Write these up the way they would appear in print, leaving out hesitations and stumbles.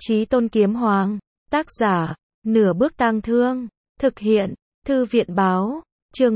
Chí Tôn Kiếm Hoàng, tác giả, Nửa Bước Tang Thương, thực hiện, Thư viện Báo, chương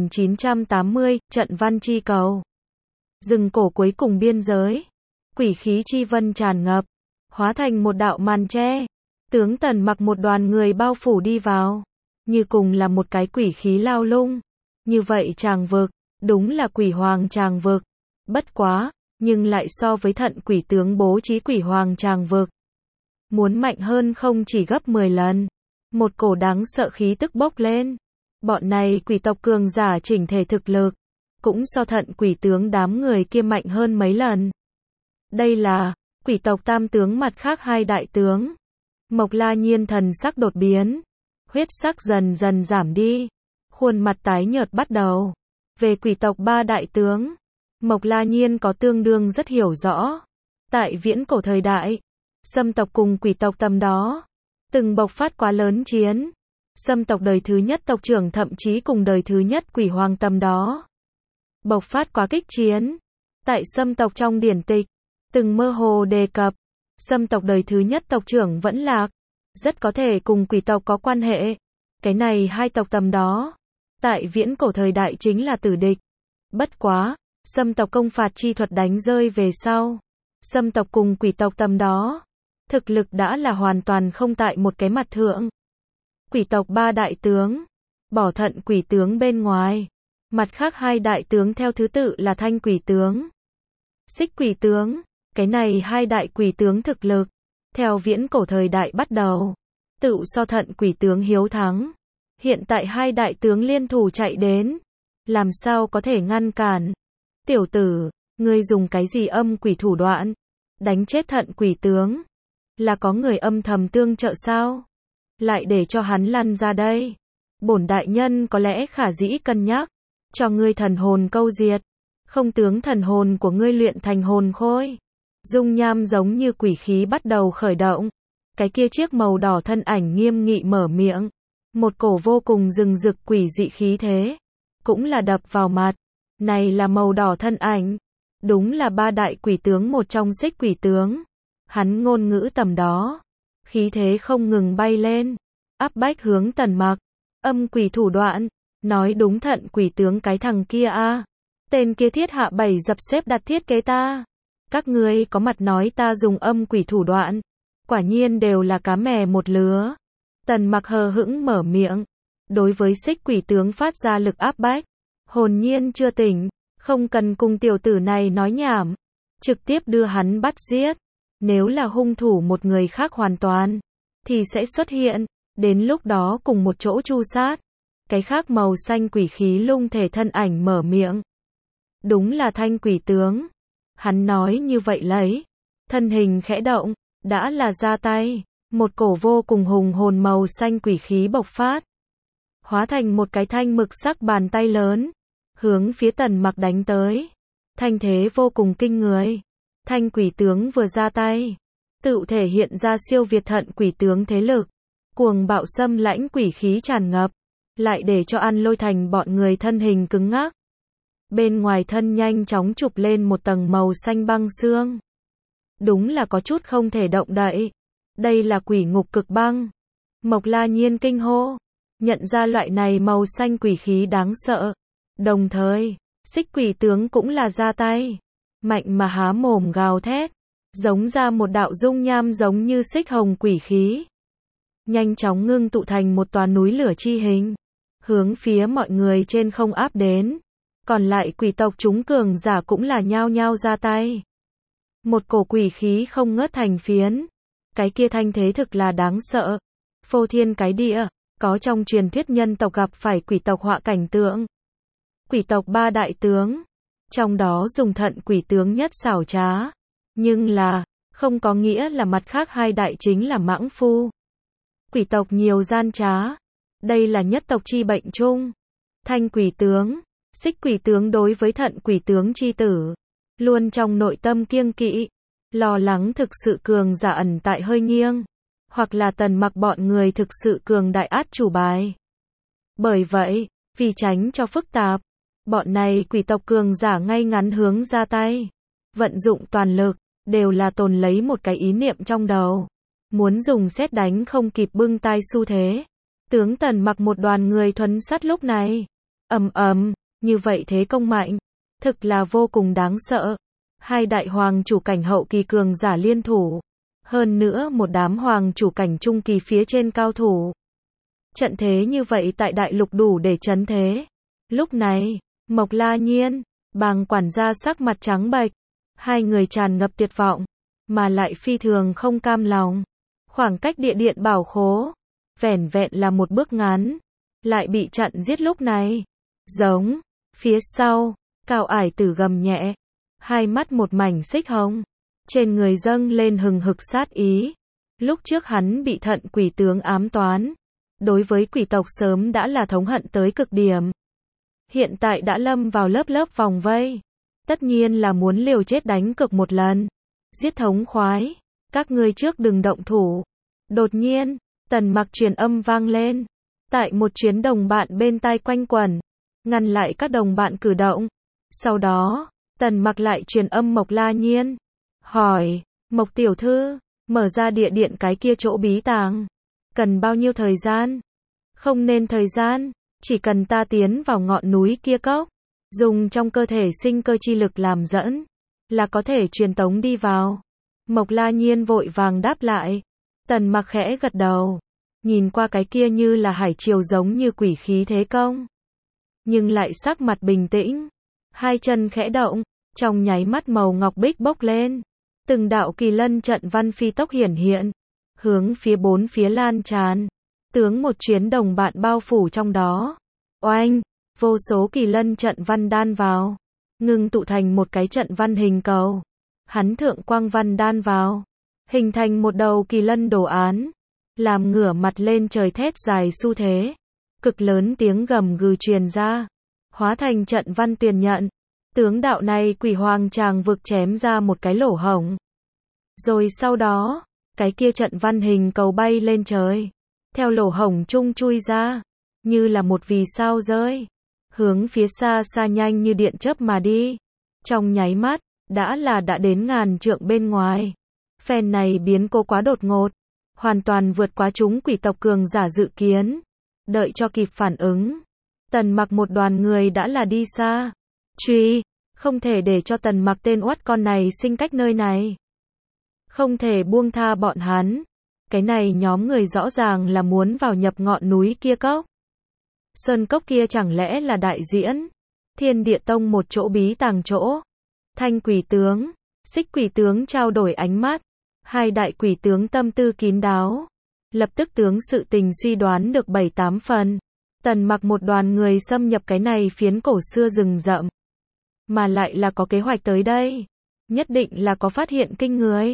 1980, Trận Văn Chi Cầu. Rừng cổ cuối cùng biên giới, quỷ khí chi vân tràn ngập, hóa thành một đạo màn che. Tướng Tần mặc một đoàn người bao phủ đi vào, như cùng là một cái quỷ khí lao lung. Như vậy tràng vực, đúng là quỷ hoàng tràng vực. Bất quá, nhưng lại so với thận quỷ tướng bố trí quỷ hoàng tràng vực, muốn mạnh hơn không chỉ gấp 10 lần. Một cổ đáng sợ khí tức bốc lên. Bọn này quỷ tộc cường giả chỉnh thể thực lực, cũng so thận quỷ tướng đám người kia mạnh hơn mấy lần. Đây là quỷ tộc tam tướng mặt khác hai đại tướng. Mộc La Nhiên thần sắc đột biến, huyết sắc dần dần giảm đi, khuôn mặt tái nhợt bắt đầu. Về quỷ tộc ba đại tướng, Mộc La Nhiên có tương đương rất hiểu rõ. Tại viễn cổ thời đại, Sâm tộc cùng quỷ tộc tầm đó từng bộc phát quá lớn chiến. Sâm tộc đời thứ nhất tộc trưởng thậm chí cùng đời thứ nhất quỷ hoàng tầm đó bộc phát quá kích chiến. Tại Sâm tộc trong điển tịch từng mơ hồ đề cập, Sâm tộc đời thứ nhất tộc trưởng vẫn lạc, rất có thể cùng quỷ tộc có quan hệ. Cái này hai tộc tầm đó, tại viễn cổ thời đại chính là tử địch. Bất quá, Sâm tộc công phạt chi thuật đánh rơi về sau, Sâm tộc cùng quỷ tộc tầm đó, thực lực đã là hoàn toàn không tại một cái mặt thượng. Quỷ tộc ba đại tướng, bỏ thận quỷ tướng bên ngoài, mặt khác hai đại tướng theo thứ tự là thanh quỷ tướng, xích quỷ tướng. Cái này hai đại quỷ tướng thực lực, theo viễn cổ thời đại bắt đầu, tự so thận quỷ tướng hiếu thắng. Hiện tại hai đại tướng liên thủ chạy đến, làm sao có thể ngăn cản? Tiểu tử, ngươi dùng cái gì âm quỷ thủ đoạn? Đánh chết thận quỷ tướng? Là có người âm thầm tương trợ sao? Lại để cho hắn lăn ra đây. Bổn đại nhân có lẽ khả dĩ cân nhắc, cho ngươi thần hồn câu diệt. Không tướng thần hồn của ngươi luyện thành hồn khôi. Dung nham giống như quỷ khí bắt đầu khởi động. Cái kia chiếc màu đỏ thân ảnh nghiêm nghị mở miệng. Một cổ vô cùng rừng rực quỷ dị khí thế, cũng là đập vào mặt. Này là màu đỏ thân ảnh, đúng là ba đại quỷ tướng một trong xích quỷ tướng. Hắn ngôn ngữ tầm đó, khí thế không ngừng bay lên, áp bách hướng Tần Mặc. Âm quỷ thủ đoạn, nói đúng thận quỷ tướng cái thằng kia a, tên kia thiết hạ 7 dập xếp đặt thiết kế ta. Các ngươi có mặt nói ta dùng âm quỷ thủ đoạn, quả nhiên đều là cá mè một lứa. Tần Mặc hờ hững mở miệng, đối với xích quỷ tướng phát ra lực áp bách. Hồn nhiên chưa tỉnh, không cần cùng tiểu tử này nói nhảm, trực tiếp đưa hắn bắt giết. Nếu là hung thủ một người khác hoàn toàn, thì sẽ xuất hiện, đến lúc đó cùng một chỗ tru sát. Cái khác màu xanh quỷ khí lung thể thân ảnh mở miệng. Đúng là thanh quỷ tướng. Hắn nói như vậy lấy, thân hình khẽ động, đã là ra tay, một cổ vô cùng hùng hồn màu xanh quỷ khí bộc phát, hóa thành một cái thanh mực sắc bàn tay lớn, hướng phía Tần Mặc đánh tới. Thanh thế vô cùng kinh người. Thanh quỷ tướng vừa ra tay, tự thể hiện ra siêu việt thận quỷ tướng thế lực, cuồng bạo xâm lãnh quỷ khí tràn ngập, lại để cho An Lôi Thành bọn người thân hình cứng ngắc. Bên ngoài thân nhanh chóng chụp lên một tầng màu xanh băng xương. Đúng là có chút không thể động đậy. Đây là quỷ ngục cực băng. Mộc La Nhiên kinh hô, nhận ra loại này màu xanh quỷ khí đáng sợ. Đồng thời, xích quỷ tướng cũng là ra tay, mạnh mà há mồm gào thét, giống ra một đạo dung nham giống như xích hồng quỷ khí, nhanh chóng ngưng tụ thành một tòa núi lửa chi hình, hướng phía mọi người trên không áp đến. Còn lại quỷ tộc chúng cường giả cũng là nhao nhao ra tay. Một cổ quỷ khí không ngớt thành phiến. Cái kia thanh thế thực là đáng sợ, phô thiên cái địa, có trong truyền thuyết nhân tộc gặp phải quỷ tộc họa cảnh tượng. Quỷ tộc ba đại tướng, trong đó dùng thận quỷ tướng nhất xảo trá, nhưng là, không có nghĩa là mặt khác hai đại chính là mãng phu. Quỷ tộc nhiều gian trá, đây là nhất tộc chi bệnh chung. Thanh quỷ tướng, xích quỷ tướng đối với thận quỷ tướng chi tử, luôn trong nội tâm kiêng kỵ, lo lắng thực sự cường giả ẩn tại hơi nghiêng, hoặc là Tần Mặc bọn người thực sự cường đại át chủ bài. Bởi vậy, vì tránh cho phức tạp, bọn này quỷ tộc cường giả ngay ngắn hướng ra tay, vận dụng toàn lực, đều là tồn lấy một cái ý niệm trong đầu. muốn dùng sét đánh không kịp bưng tai xu thế. Tướng Tần mặc một đoàn người thuấn sát lúc này. Ầm ầm, như vậy thế công mạnh, thực là vô cùng đáng sợ. Hai đại hoàng chủ cảnh hậu kỳ cường giả liên thủ. Hơn nữa một đám hoàng chủ cảnh trung kỳ phía trên cao thủ. Trận thế như vậy tại đại lục đủ để chấn thế. Lúc này, Mộc La Nhiên, Bàng quản gia sắc mặt trắng bệch, hai người tràn ngập tuyệt vọng, mà lại phi thường không cam lòng. Khoảng cách địa điện bảo khố, vẻn vẹn là một bước ngắn, lại bị chặn giết lúc này. Giống, phía sau, Cao Ải Tử gầm nhẹ, hai mắt một mảnh xích hồng, trên người dâng lên hừng hực sát ý. Lúc trước hắn bị Thận quỷ tướng ám toán, đối với quỷ tộc sớm đã là thống hận tới cực điểm. Hiện tại đã lâm vào lớp lớp vòng vây, tất nhiên là muốn liều chết đánh cược một lần. Giết thống khoái, các ngươi trước đừng động thủ. Đột nhiên, Tần Mặc truyền âm vang lên, tại một chuyến đồng bạn bên tai quanh quẩn, ngăn lại các đồng bạn cử động. Sau đó, Tần Mặc lại truyền âm Mộc La Nhiên, hỏi, Mộc tiểu thư, mở ra địa điện cái kia chỗ bí tàng, cần bao nhiêu thời gian? Không nên thời gian, chỉ cần ta tiến vào ngọn núi kia cốc, dùng trong cơ thể sinh cơ chi lực làm dẫn, là có thể truyền tống đi vào. Mộc La Nhiên vội vàng đáp lại. Tần Mặc khẽ gật đầu, nhìn qua cái kia như là hải triều giống như quỷ khí thế công, nhưng lại sắc mặt bình tĩnh, hai chân khẽ động, trong nháy mắt màu ngọc bích bốc lên, từng đạo kỳ lân trận văn phi tốc hiển hiện, hướng phía bốn phía lan tràn, tướng một chuyến đồng bạn bao phủ trong đó. Oanh, vô số kỳ lân trận văn đan vào, ngưng tụ thành một cái trận văn hình cầu. Hắn thượng quang văn đan vào, hình thành một đầu kỳ lân đồ án, làm ngửa mặt lên trời thét dài xu thế, cực lớn tiếng gầm gừ truyền ra, hóa thành trận văn tuyền nhận. Tướng đạo này quỷ hoàng tràng vực chém ra một cái lỗ hổng. Rồi sau đó, cái kia trận văn hình cầu bay lên trời, theo lỗ hổng trung chui ra, như là một vì sao rơi, hướng phía xa xa nhanh như điện chớp mà đi. Trong nháy mắt, đã đến ngàn trượng bên ngoài. Phen này biến cố quá đột ngột, hoàn toàn vượt quá chúng quỷ tộc cường giả dự kiến. Đợi cho kịp phản ứng, Tần Mặc một đoàn người đã là đi xa. Truy, không thể để cho Tần Mặc tên oắt con này sinh cách nơi này. Không thể buông tha bọn hắn. Cái này nhóm người rõ ràng là muốn vào nhập ngọn núi kia cốc. Sơn cốc kia chẳng lẽ là đại diễn Thiên Địa Tông một chỗ bí tàng chỗ? Thanh quỷ tướng, Xích quỷ tướng trao đổi ánh mắt, hai đại quỷ tướng tâm tư kín đáo, lập tức tướng sự tình suy đoán được 7-8 phần. Tần Mặc một đoàn người xâm nhập cái này phiến cổ xưa rừng rậm, mà lại là có kế hoạch tới đây, nhất định là có phát hiện kinh người.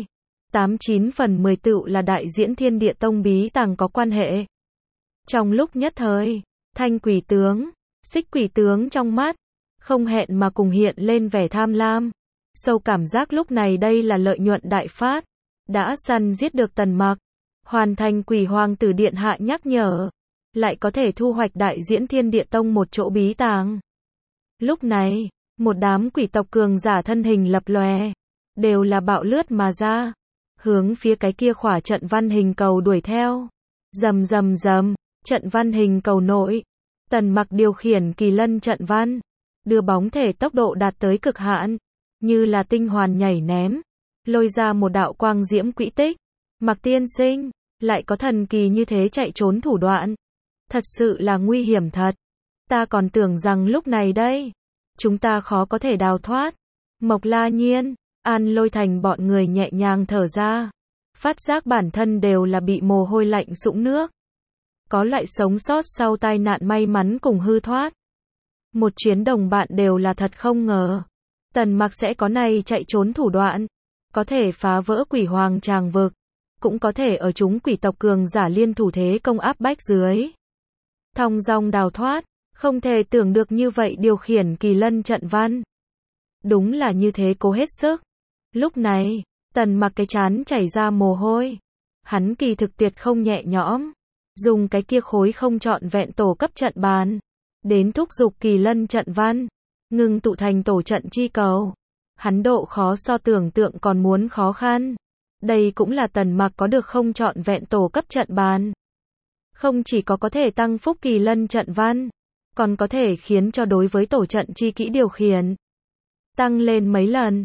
8-9 phần 10 tựu là đại diễn Thiên Địa Tông bí tàng có quan hệ. Trong lúc nhất thời, Thanh quỷ tướng, Xích quỷ tướng trong mắt không hẹn mà cùng hiện lên vẻ tham lam, sâu cảm giác lúc này đây là lợi nhuận đại phát, đã săn giết được Tần Mặc, hoàn thành quỷ hoàng tử điện hạ nhắc nhở, lại có thể thu hoạch đại diễn Thiên Địa Tông một chỗ bí tàng. Lúc này, một đám quỷ tộc cường giả thân hình lập lòe, đều là bạo lướt mà ra, hướng phía cái kia khỏa trận văn hình cầu đuổi theo. Rầm rầm rầm, trận văn hình cầu nội, Tần Mặc điều khiển kỳ lân trận văn, đưa bóng thể tốc độ đạt tới cực hạn, như là tinh hoàn nhảy ném, lôi ra một đạo quang diễm quỹ tích. Mặc tiên sinh, lại có thần kỳ như thế chạy trốn thủ đoạn, thật sự là nguy hiểm thật. Ta còn tưởng rằng lúc này đây, chúng ta khó có thể đào thoát. Mộc La Nhiên, An Lôi Thành bọn người nhẹ nhàng thở ra, phát giác bản thân đều là bị mồ hôi lạnh sũng nước. Có lại sống sót sau tai nạn may mắn cùng hư thoát. Một chuyến đồng bạn đều là thật không ngờ. Tần Mặc sẽ có này chạy trốn thủ đoạn, có thể phá vỡ quỷ hoàng tràng vực, cũng có thể ở chúng quỷ tộc cường giả liên thủ thế công áp bách dưới. Thong dong đào thoát, không thể tưởng được như vậy điều khiển kỳ lân trận văn. Đúng là như thế cố hết sức. Lúc này, Tần Mặc cái trán chảy ra mồ hôi. Hắn kỳ thực tuyệt không nhẹ nhõm, dùng cái kia khối không trọn vẹn tổ cấp trận bàn, đến thúc giục kỳ lân trận văn, ngưng tụ thành tổ trận chi cầu. Hắn độ khó so tưởng tượng còn muốn khó khăn. Đây cũng là Tần Mặc có được không trọn vẹn tổ cấp trận bàn. Không chỉ có thể tăng phúc kỳ lân trận văn, còn có thể khiến cho đối với tổ trận chi kỹ điều khiển tăng lên mấy lần.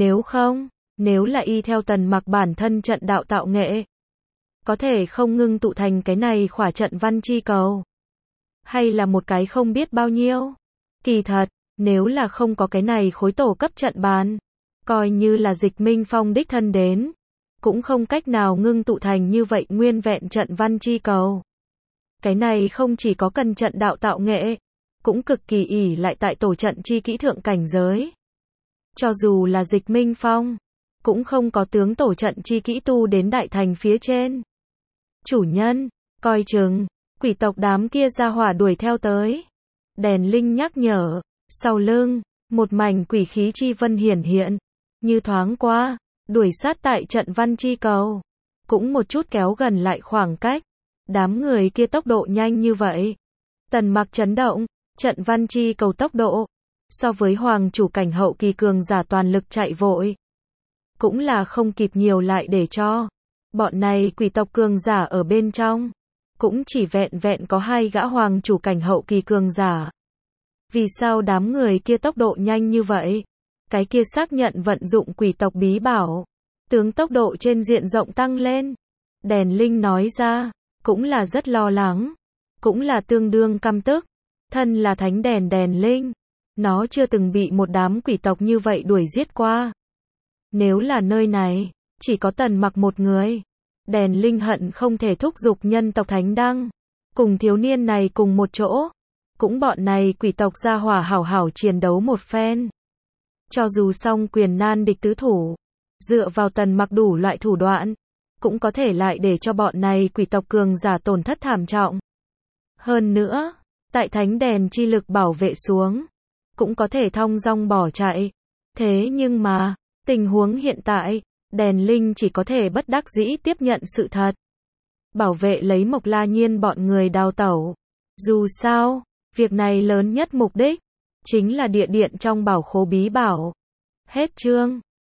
Nếu là y theo Tần Mặc bản thân trận đạo tạo nghệ, có thể không ngưng tụ thành cái này khỏa trận văn chi cầu, hay là một cái không biết bao nhiêu. Kỳ thật, nếu là không có cái này khối tổ cấp trận bàn, coi như là Dịch Minh Phong đích thân đến, cũng không cách nào ngưng tụ thành như vậy nguyên vẹn trận văn chi cầu. Cái này không chỉ có cần trận đạo tạo nghệ, cũng cực kỳ ỷ lại tại tổ trận chi kỹ thượng cảnh giới. Cho dù là Dịch Minh Phong, cũng không có tướng tổ trận chi kỹ tu đến đại thành phía trên. Chủ nhân, coi chừng, quỷ tộc đám kia ra hỏa đuổi theo tới. Đèn linh nhắc nhở, sau lưng, một mảnh quỷ khí chi vân hiển hiện, như thoáng qua, đuổi sát tại trận văn chi cầu, cũng một chút kéo gần lại khoảng cách. Đám người kia tốc độ nhanh như vậy. Tần Mặc chấn động, trận văn chi cầu tốc độ, so với hoàng chủ cảnh hậu kỳ cường giả toàn lực chạy vội, cũng là không kịp nhiều lại để cho. Bọn này quỷ tộc cường giả ở bên trong, cũng chỉ vẹn vẹn có 2 gã hoàng chủ cảnh hậu kỳ cường giả. Vì sao đám người kia tốc độ nhanh như vậy? Cái kia xác nhận vận dụng quỷ tộc bí bảo, tướng tốc độ trên diện rộng tăng lên. Đèn linh nói ra, cũng là rất lo lắng, cũng là tương đương căm tức. Thân là thánh đèn linh, nó chưa từng bị một đám quỷ tộc như vậy đuổi giết qua. Nếu là nơi này, chỉ có Tần Mặc một người, đèn linh hận không thể thúc giục nhân tộc thánh đăng, cùng thiếu niên này cùng một chỗ, cũng bọn này quỷ tộc ra hỏa hảo hảo chiến đấu một phen. Cho dù song quyền nan địch tứ thủ, dựa vào Tần Mặc đủ loại thủ đoạn, cũng có thể lại để cho bọn này quỷ tộc cường giả tổn thất thảm trọng. Hơn nữa, tại thánh đèn chi lực bảo vệ xuống, cũng có thể thong dong bỏ chạy. Thế nhưng mà, tình huống hiện tại, đèn linh chỉ có thể bất đắc dĩ tiếp nhận sự thật. Bảo vệ lấy Mộc La Nhiên bọn người đào tẩu. Dù sao, việc này lớn nhất mục đích, chính là địa điện trong bảo khố bí bảo. Hết chương.